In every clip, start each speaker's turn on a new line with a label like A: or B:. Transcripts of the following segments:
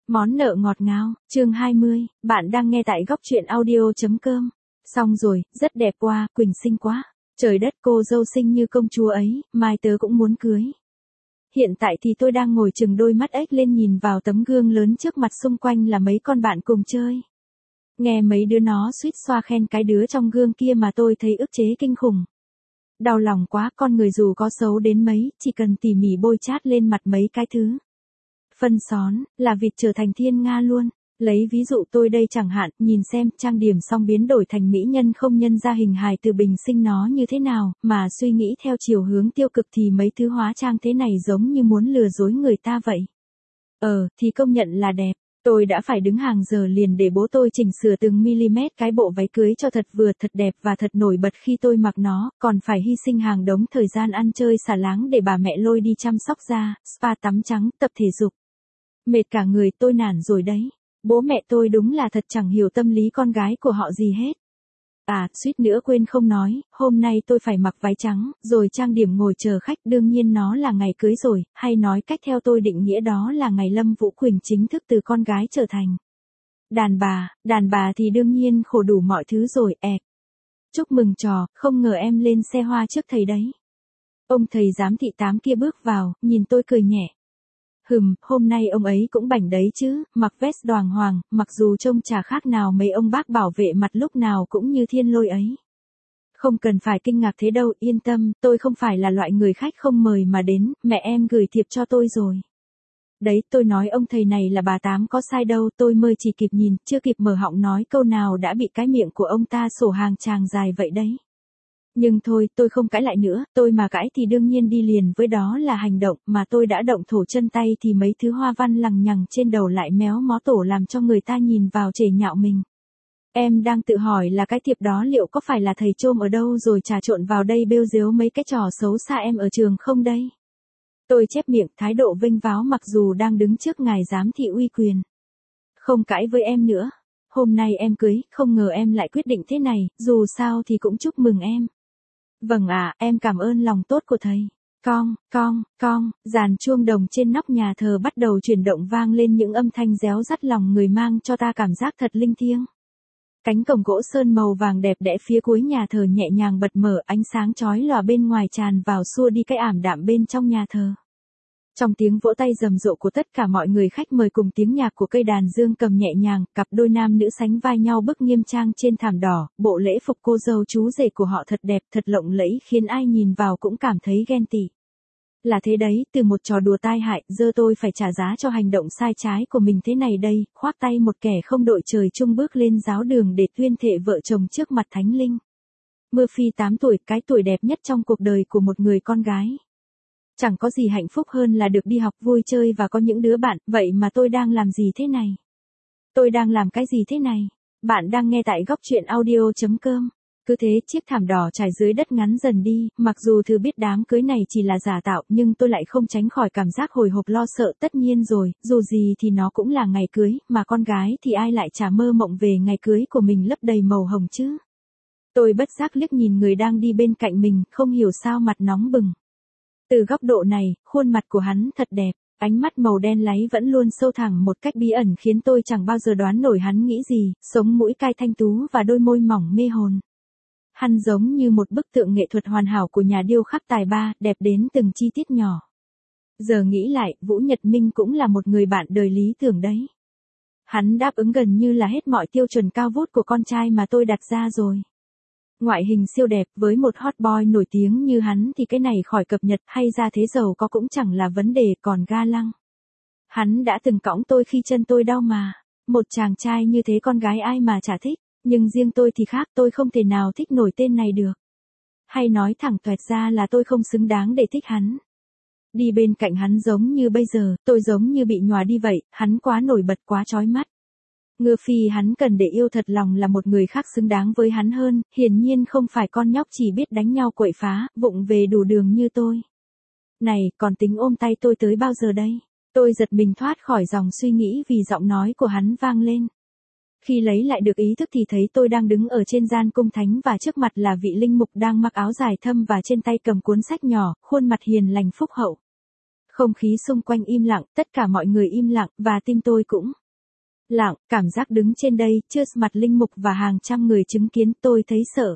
A: Món nợ ngọt ngào, chương 20, bạn đang nghe tại góc truyện audio.com. Xong rồi, rất đẹp quá, Quỳnh xinh quá. Trời đất, cô dâu xinh như công chúa ấy, mai tớ cũng muốn cưới. Hiện tại thì tôi đang ngồi chừng đôi mắt ếch lên nhìn vào tấm gương lớn trước mặt, xung quanh là mấy con bạn cùng chơi. Nghe mấy đứa nó suýt xoa khen cái đứa trong gương kia mà tôi thấy ức chế kinh khủng. Đau lòng quá, con người dù có xấu đến mấy, chỉ cần tỉ mỉ bôi chát lên mặt mấy cái thứ phân xón, là vịt trở thành thiên nga luôn. Lấy ví dụ tôi đây chẳng hạn, nhìn xem, trang điểm xong biến đổi thành mỹ nhân không nhân ra hình hài từ bình sinh nó như thế nào, mà suy nghĩ theo chiều hướng tiêu cực thì mấy thứ hóa trang thế này giống như muốn lừa dối người ta vậy. Thì công nhận là đẹp. Tôi đã phải đứng hàng giờ liền để bố tôi chỉnh sửa từng mm cái bộ váy cưới cho thật vừa, thật đẹp và thật nổi bật khi tôi mặc nó, còn phải hy sinh hàng đống thời gian ăn chơi xả láng để bà mẹ lôi đi chăm sóc da, spa tắm trắng, tập thể dục. Mệt cả người, tôi nản rồi đấy. Bố mẹ tôi đúng là thật chẳng hiểu tâm lý con gái của họ gì hết. Suýt nữa quên không nói, hôm nay tôi phải mặc váy trắng, rồi trang điểm ngồi chờ khách, đương nhiên nó là ngày cưới rồi, hay nói cách theo tôi định nghĩa đó là ngày Lâm Vũ Quỳnh chính thức từ con gái trở thành đàn bà thì đương nhiên khổ đủ mọi thứ rồi, Chúc mừng trò, không ngờ em lên xe hoa trước thầy đấy. Ông thầy giám thị 8 kia bước vào, nhìn tôi cười nhẹ. Hôm nay ông ấy cũng bảnh đấy chứ, mặc vest đoàng hoàng, mặc dù trông chả khác nào mấy ông bác bảo vệ mặt lúc nào cũng như thiên lôi ấy. Không cần phải kinh ngạc thế đâu, yên tâm, tôi không phải là loại người khách không mời mà đến, mẹ em gửi thiệp cho tôi rồi. Đấy, tôi nói ông thầy này là bà Tám có sai đâu, tôi mới chỉ kịp nhìn, chưa kịp mở họng nói câu nào đã bị cái miệng của ông ta sổ hàng tràng dài vậy đấy. Nhưng thôi, tôi không cãi lại nữa, tôi mà cãi thì đương nhiên đi liền với đó là hành động, mà tôi đã động thổ chân tay thì mấy thứ hoa văn lằng nhằng trên đầu lại méo mó tổ làm cho người ta nhìn vào chề nhạo mình. Em đang tự hỏi là cái thiệp đó liệu có phải là thầy trôm ở đâu rồi trà trộn vào đây bêu dếu mấy cái trò xấu xa em ở trường không đây? Tôi chép miệng, thái độ vênh váo mặc dù đang đứng trước ngài giám thị uy quyền. Không cãi với em nữa. Hôm nay em cưới, không ngờ em lại quyết định thế này, dù sao thì cũng chúc mừng em. Vâng ạ, em cảm ơn lòng tốt của thầy. Cong, dàn chuông đồng trên nóc nhà thờ bắt đầu chuyển động, vang lên những âm thanh réo rắt lòng người, mang cho ta cảm giác thật linh thiêng. Cánh cổng gỗ sơn màu vàng đẹp đẽ phía cuối nhà thờ nhẹ nhàng bật mở, ánh sáng chói lòa bên ngoài tràn vào xua đi cái ảm đạm bên trong nhà thờ. Trong tiếng vỗ tay rầm rộ của tất cả mọi người khách mời cùng tiếng nhạc của cây đàn dương cầm nhẹ nhàng, cặp đôi nam nữ sánh vai nhau bước nghiêm trang trên thảm đỏ, bộ lễ phục cô dâu chú rể của họ thật đẹp, thật lộng lẫy, khiến ai nhìn vào cũng cảm thấy ghen tị. Là thế đấy, từ một trò đùa tai hại, giờ tôi phải trả giá cho hành động sai trái của mình thế này đây, khoác tay một kẻ không đội trời chung bước lên giáo đường để tuyên thệ vợ chồng trước mặt thánh linh. Murphy 8 tuổi, cái tuổi đẹp nhất trong cuộc đời của một người con gái. Chẳng có gì hạnh phúc hơn là được đi học, vui chơi và có những đứa bạn, vậy mà tôi đang làm gì thế này? Tôi đang làm cái gì thế này? Bạn đang nghe tại góc truyện audio.com. Cứ thế, chiếc thảm đỏ trải dưới đất ngắn dần đi, mặc dù thừa biết đám cưới này chỉ là giả tạo, nhưng tôi lại không tránh khỏi cảm giác hồi hộp lo sợ. Tất nhiên rồi, dù gì thì nó cũng là ngày cưới, mà con gái thì ai lại chả mơ mộng về ngày cưới của mình lấp đầy màu hồng chứ? Tôi bất giác liếc nhìn người đang đi bên cạnh mình, không hiểu sao mặt nóng bừng. Từ góc độ này, khuôn mặt của hắn thật đẹp, ánh mắt màu đen láy vẫn luôn sâu thẳm một cách bí ẩn khiến tôi chẳng bao giờ đoán nổi hắn nghĩ gì, sống mũi cai thanh tú và đôi môi mỏng mê hồn. Hắn giống như một bức tượng nghệ thuật hoàn hảo của nhà điêu khắc tài ba, đẹp đến từng chi tiết nhỏ. Giờ nghĩ lại, Vũ Nhật Minh cũng là một người bạn đời lý tưởng đấy. Hắn đáp ứng gần như là hết mọi tiêu chuẩn cao vút của con trai mà tôi đặt ra rồi. Ngoại hình siêu đẹp, với một hot boy nổi tiếng như hắn thì cái này khỏi cập nhật, hay ra thế giàu có cũng chẳng là vấn đề, còn ga lăng. Hắn đã từng cõng tôi khi chân tôi đau mà. Một chàng trai như thế con gái ai mà chả thích, nhưng riêng tôi thì khác, tôi không thể nào thích nổi tên này được. Hay nói thẳng toẹt ra là tôi không xứng đáng để thích hắn. Đi bên cạnh hắn giống như bây giờ, tôi giống như bị nhòa đi vậy, hắn quá nổi bật, quá chói mắt. Ngư phi hắn cần để yêu thật lòng là một người khác xứng đáng với hắn hơn, hiển nhiên không phải con nhóc chỉ biết đánh nhau quậy phá, vụng về đủ đường như tôi. Này, còn tính ôm tay tôi tới bao giờ đây? Tôi giật mình thoát khỏi dòng suy nghĩ vì giọng nói của hắn vang lên. Khi lấy lại được ý thức thì thấy tôi đang đứng ở trên gian cung thánh và trước mặt là vị linh mục đang mặc áo dài thâm và trên tay cầm cuốn sách nhỏ, khuôn mặt hiền lành phúc hậu. Không khí xung quanh im lặng, tất cả mọi người im lặng, và tim tôi cũng lặng, cảm giác đứng trên đây, trước mặt linh mục và hàng trăm người chứng kiến, tôi thấy sợ.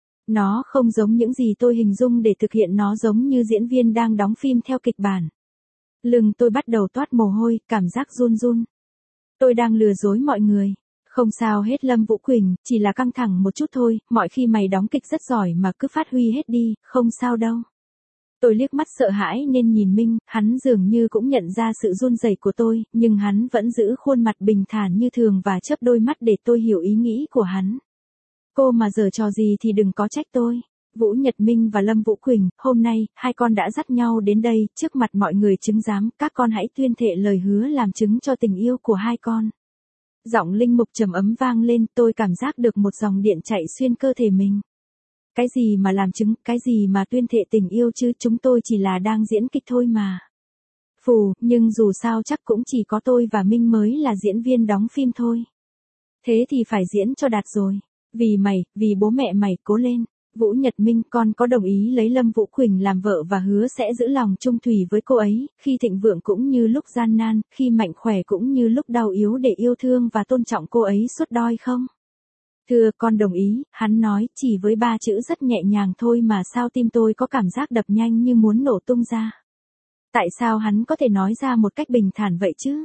A: Nó không giống những gì tôi hình dung để thực hiện, nó giống như diễn viên đang đóng phim theo kịch bản. Lưng tôi bắt đầu toát mồ hôi, cảm giác run run. Tôi đang lừa dối mọi người. Không sao hết Lâm Vũ Quỳnh, chỉ là căng thẳng một chút thôi, mọi khi mày đóng kịch rất giỏi mà cứ phát huy hết đi, không sao đâu. Tôi liếc mắt sợ hãi nên nhìn Minh, hắn dường như cũng nhận ra sự run rẩy của tôi, nhưng hắn vẫn giữ khuôn mặt bình thản như thường và chớp đôi mắt để tôi hiểu ý nghĩ của hắn. Cô mà giở trò gì thì đừng có trách tôi. Vũ Nhật Minh và Lâm Vũ Quỳnh, hôm nay, hai con đã dắt nhau đến đây, trước mặt mọi người chứng giám, các con hãy tuyên thệ lời hứa làm chứng cho tình yêu của hai con. Giọng linh mục trầm ấm vang lên, tôi cảm giác được một dòng điện chạy xuyên cơ thể mình. Cái gì mà làm chứng, cái gì mà tuyên thệ tình yêu chứ, chúng tôi chỉ là đang diễn kịch thôi mà. Phù, nhưng dù sao chắc cũng chỉ có tôi và Minh mới là diễn viên đóng phim thôi. Thế thì phải diễn cho đạt rồi. Vì mày, vì bố mẹ mày, cố lên. Vũ Nhật Minh, con có đồng ý lấy Lâm Vũ Quỳnh làm vợ và hứa sẽ giữ lòng trung thủy với cô ấy, khi thịnh vượng cũng như lúc gian nan, khi mạnh khỏe cũng như lúc đau yếu, để yêu thương và tôn trọng cô ấy suốt đời không? Thưa, con đồng ý, hắn nói, chỉ với 3 chữ rất nhẹ nhàng thôi mà sao tim tôi có cảm giác đập nhanh như muốn nổ tung ra. Tại sao hắn có thể nói ra một cách bình thản vậy chứ?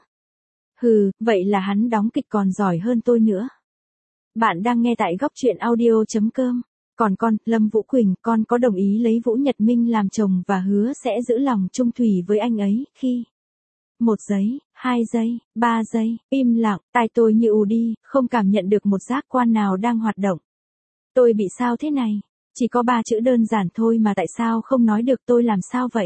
A: Hừ, vậy là hắn đóng kịch còn giỏi hơn tôi nữa. Bạn đang nghe tại góc truyện audio.com. Còn con, Lâm Vũ Quỳnh, con có đồng ý lấy Vũ Nhật Minh làm chồng và hứa sẽ giữ lòng trung thủy với anh ấy, khi 1 giây, 2 giây, 3 giây, im lặng, tai tôi như ù đi, không cảm nhận được một giác quan nào đang hoạt động. Tôi bị sao thế này? Chỉ có 3 chữ đơn giản thôi mà tại sao không nói được, tôi làm sao vậy?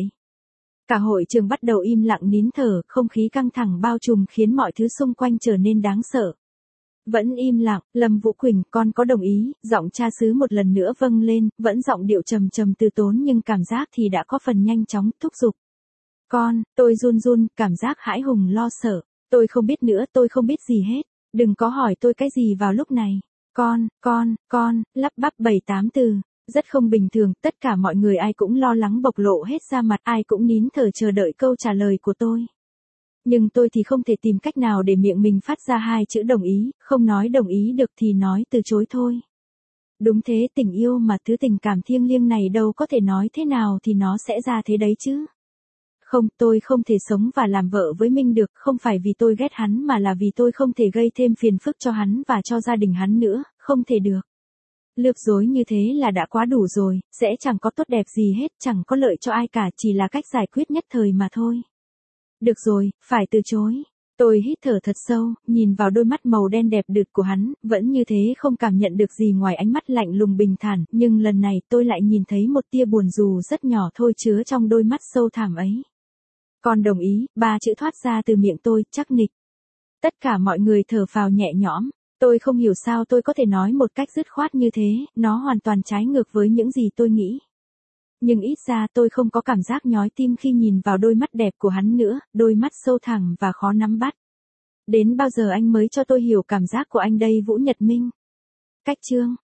A: Cả hội trường bắt đầu im lặng nín thở, không khí căng thẳng bao trùm khiến mọi thứ xung quanh trở nên đáng sợ. Vẫn im lặng, Lâm Vũ Quỳnh, con có đồng ý, giọng cha xứ một lần nữa vâng lên, vẫn giọng điệu trầm trầm từ tốn nhưng cảm giác thì đã có phần nhanh chóng, thúc giục. Con, tôi run run, cảm giác hãi hùng lo sợ, tôi không biết nữa, tôi không biết gì hết, đừng có hỏi tôi cái gì vào lúc này. Con, lắp bắp 7-8 từ, rất không bình thường, tất cả mọi người ai cũng lo lắng bộc lộ hết ra mặt, ai cũng nín thở chờ đợi câu trả lời của tôi. Nhưng tôi thì không thể tìm cách nào để miệng mình phát ra 2 chữ đồng ý, không nói đồng ý được thì nói từ chối thôi. Đúng thế, tình yêu mà, thứ tình cảm thiêng liêng này đâu có thể nói thế nào thì nó sẽ ra thế đấy chứ. Không, tôi không thể sống và làm vợ với Minh được, không phải vì tôi ghét hắn mà là vì tôi không thể gây thêm phiền phức cho hắn và cho gia đình hắn nữa, không thể được. Lược dối như thế là đã quá đủ rồi, sẽ chẳng có tốt đẹp gì hết, chẳng có lợi cho ai cả, chỉ là cách giải quyết nhất thời mà thôi. Được rồi, phải từ chối. Tôi hít thở thật sâu, nhìn vào đôi mắt màu đen đẹp đượt của hắn, vẫn như thế không cảm nhận được gì ngoài ánh mắt lạnh lùng bình thản, nhưng lần này tôi lại nhìn thấy một tia buồn dù rất nhỏ thôi chứa trong đôi mắt sâu thẳm ấy. Con đồng ý, 3 chữ thoát ra từ miệng tôi, chắc nịch. Tất cả mọi người thở phào nhẹ nhõm, tôi không hiểu sao tôi có thể nói một cách dứt khoát như thế, nó hoàn toàn trái ngược với những gì tôi nghĩ. Nhưng ít ra tôi không có cảm giác nhói tim khi nhìn vào đôi mắt đẹp của hắn nữa, đôi mắt sâu thẳm và khó nắm bắt. Đến bao giờ anh mới cho tôi hiểu cảm giác của anh đây Vũ Nhật Minh? Cách chương